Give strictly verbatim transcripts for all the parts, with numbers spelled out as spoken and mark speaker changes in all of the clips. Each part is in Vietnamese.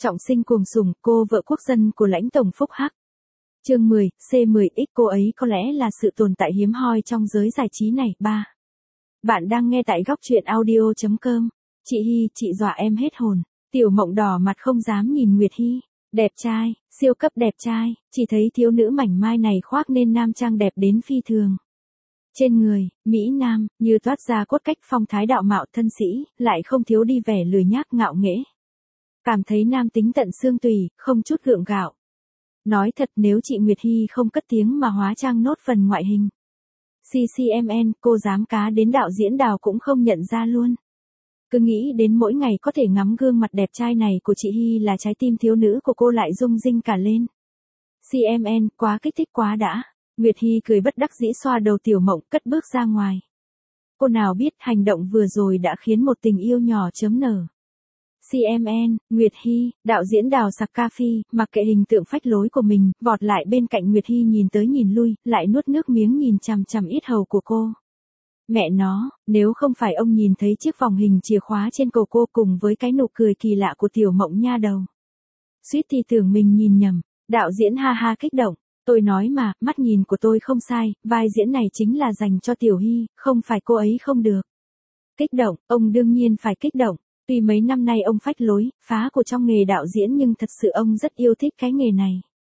Speaker 1: Trọng sinh cuồng sủng, cô vợ quốc dân của lãnh tổng Phúc Hắc. Chương mười, C mười X cô ấy có lẽ là sự tồn tại hiếm hoi trong giới giải trí này. ba. Bạn đang nghe tại góc truyện audio chấm com. Chị Hy, chị dọa em hết hồn. Tiểu Mộng đỏ mặt không dám nhìn Nguyệt Hy. Đẹp trai, siêu cấp đẹp trai, chỉ thấy thiếu nữ mảnh mai này khoác nên nam trang đẹp đến phi thường. Trên người, Mỹ Nam, như toát ra cốt cách phong thái đạo mạo thân sĩ, lại không thiếu đi vẻ lười nhác ngạo nghễ. Cảm thấy nam tính tận xương tùy, không chút gượng gạo. Nói thật nếu chị Nguyệt Hy không cất tiếng mà hóa trang nốt phần ngoại hình. xê xê em en, cô dám cá đến đạo diễn Đào cũng không nhận ra luôn. Cứ nghĩ đến mỗi ngày có thể ngắm gương mặt đẹp trai này của chị Hy là trái tim thiếu nữ của cô lại rung rinh cả lên. xê em en, quá kích thích quá đã. Nguyệt Hy cười bất đắc dĩ xoa đầu Tiểu Mộng cất bước ra ngoài. Cô nào biết hành động vừa rồi đã khiến một tình yêu nhỏ chớm nở. xê em en, Nguyệt Hy, đạo diễn Đào Sakafi, mặc kệ hình tượng phách lối của mình, vọt lại bên cạnh Nguyệt Hy nhìn tới nhìn lui, lại nuốt nước miếng nhìn chằm chằm yết hầu của cô. Mẹ nó, nếu không phải ông nhìn thấy chiếc vòng hình chìa khóa trên cổ cô cùng với cái nụ cười kỳ lạ của Tiểu Mộng nha đầu. Suýt thì tưởng mình nhìn nhầm, đạo diễn ha ha kích động. Tôi nói mà, mắt nhìn của tôi không sai, vai diễn này chính là dành cho Tiểu Hy, không phải cô ấy không được. Kích động, ông đương nhiên phải kích động. Tuy mấy năm nay ông phách lối, phá của trong nghề đạo diễn nhưng thật sự ông rất yêu thích cái nghề này.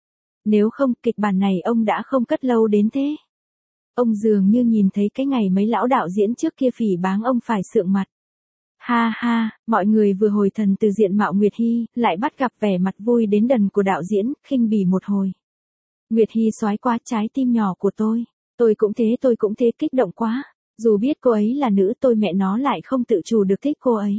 Speaker 1: Nếu không, kịch bản này ông đã không cất lâu đến thế. Ông dường như nhìn thấy cái ngày mấy lão đạo diễn trước kia phỉ báng ông phải sượng mặt. Ha ha, mọi người vừa hồi thần từ diện mạo Nguyệt Hy, lại bắt gặp vẻ mặt vui đến đần của đạo diễn, khinh bỉ một hồi. Nguyệt Hy soái quá trái tim nhỏ của tôi. Tôi cũng thế tôi cũng thế kích động quá. Dù biết cô ấy là nữ tôi mẹ nó lại không tự chủ được thích cô ấy.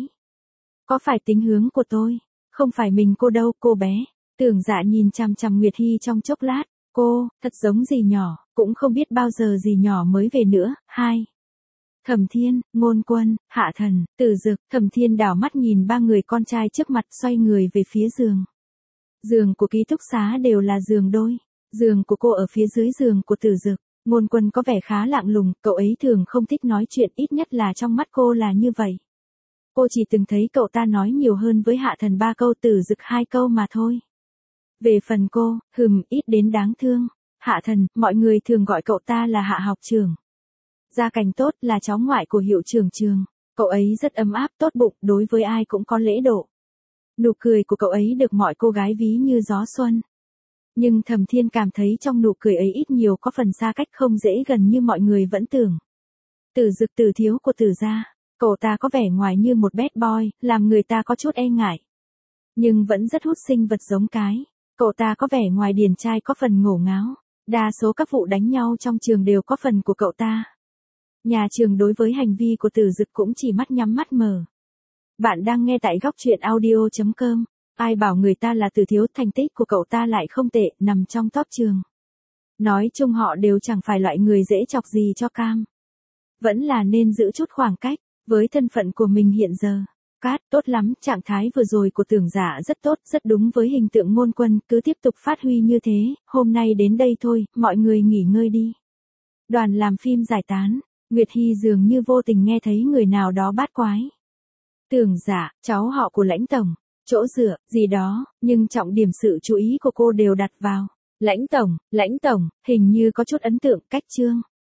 Speaker 1: Có phải tính hướng của tôi? Không phải mình cô đâu, cô bé. Tưởng Dạ nhìn chằm chằm Nguyệt Hy trong chốc lát. Cô, thật giống dì nhỏ, cũng không biết bao giờ dì nhỏ mới về nữa. Hai. Thẩm Thiên, Ngôn Quân, Hạ Thần, Tử Dực. Thẩm Thiên đảo mắt nhìn ba người con trai trước mặt xoay người về phía giường. Giường của ký túc xá đều là giường đôi. Giường của cô ở phía dưới giường của Tử Dực. Ngôn Quân có vẻ khá lạnh lùng, cậu ấy thường không thích nói chuyện, ít nhất là trong mắt cô là như vậy. Cô chỉ từng thấy cậu ta nói nhiều hơn với Hạ Thần ba câu, Tử Dực hai câu mà thôi. Về phần cô, hừm, ít đến đáng thương. Hạ Thần, mọi người thường gọi cậu ta là Hạ học trưởng. Gia cảnh tốt, là cháu ngoại của hiệu trưởng trường. Cậu ấy rất ấm áp, tốt bụng, đối với ai cũng có lễ độ. Nụ cười của cậu ấy được mọi cô gái ví như gió xuân. Nhưng Thẩm Thiên cảm thấy trong nụ cười ấy ít nhiều có phần xa cách, không dễ gần như mọi người vẫn tưởng. Tử Dực tử thiếu của Tử gia, cậu ta có vẻ ngoài như một bad boy, làm người ta có chút e ngại. Nhưng vẫn rất hút sinh vật giống cái. Cậu ta có vẻ ngoài điển trai có phần ngổ ngáo. Đa số các vụ đánh nhau trong trường đều có phần của cậu ta. Nhà trường đối với hành vi của Tử Dực cũng chỉ mắt nhắm mắt mở. Bạn đang nghe tại góc truyện audio chấm com. Ai bảo người ta là Tử thiếu, thành tích của cậu ta lại không tệ, nằm trong top trường. Nói chung họ đều chẳng phải loại người dễ chọc gì cho cam. Vẫn là nên giữ chút khoảng cách, với thân phận của mình hiện giờ. Cát, tốt lắm, trạng thái vừa rồi của Tưởng Dạ rất tốt, rất đúng với hình tượng Ngôn Quân, cứ tiếp tục phát huy như thế, hôm nay đến đây thôi, mọi người nghỉ ngơi đi. Đoàn làm phim giải tán, Nguyệt Hy dường như vô tình nghe thấy người nào đó bát quái. Tưởng Dạ, cháu họ của lãnh tổng. Chỗ dựa, gì đó, nhưng trọng điểm sự chú ý của cô đều đặt vào. Lãnh tổng, lãnh tổng, hình như có chút ấn tượng, cách chương.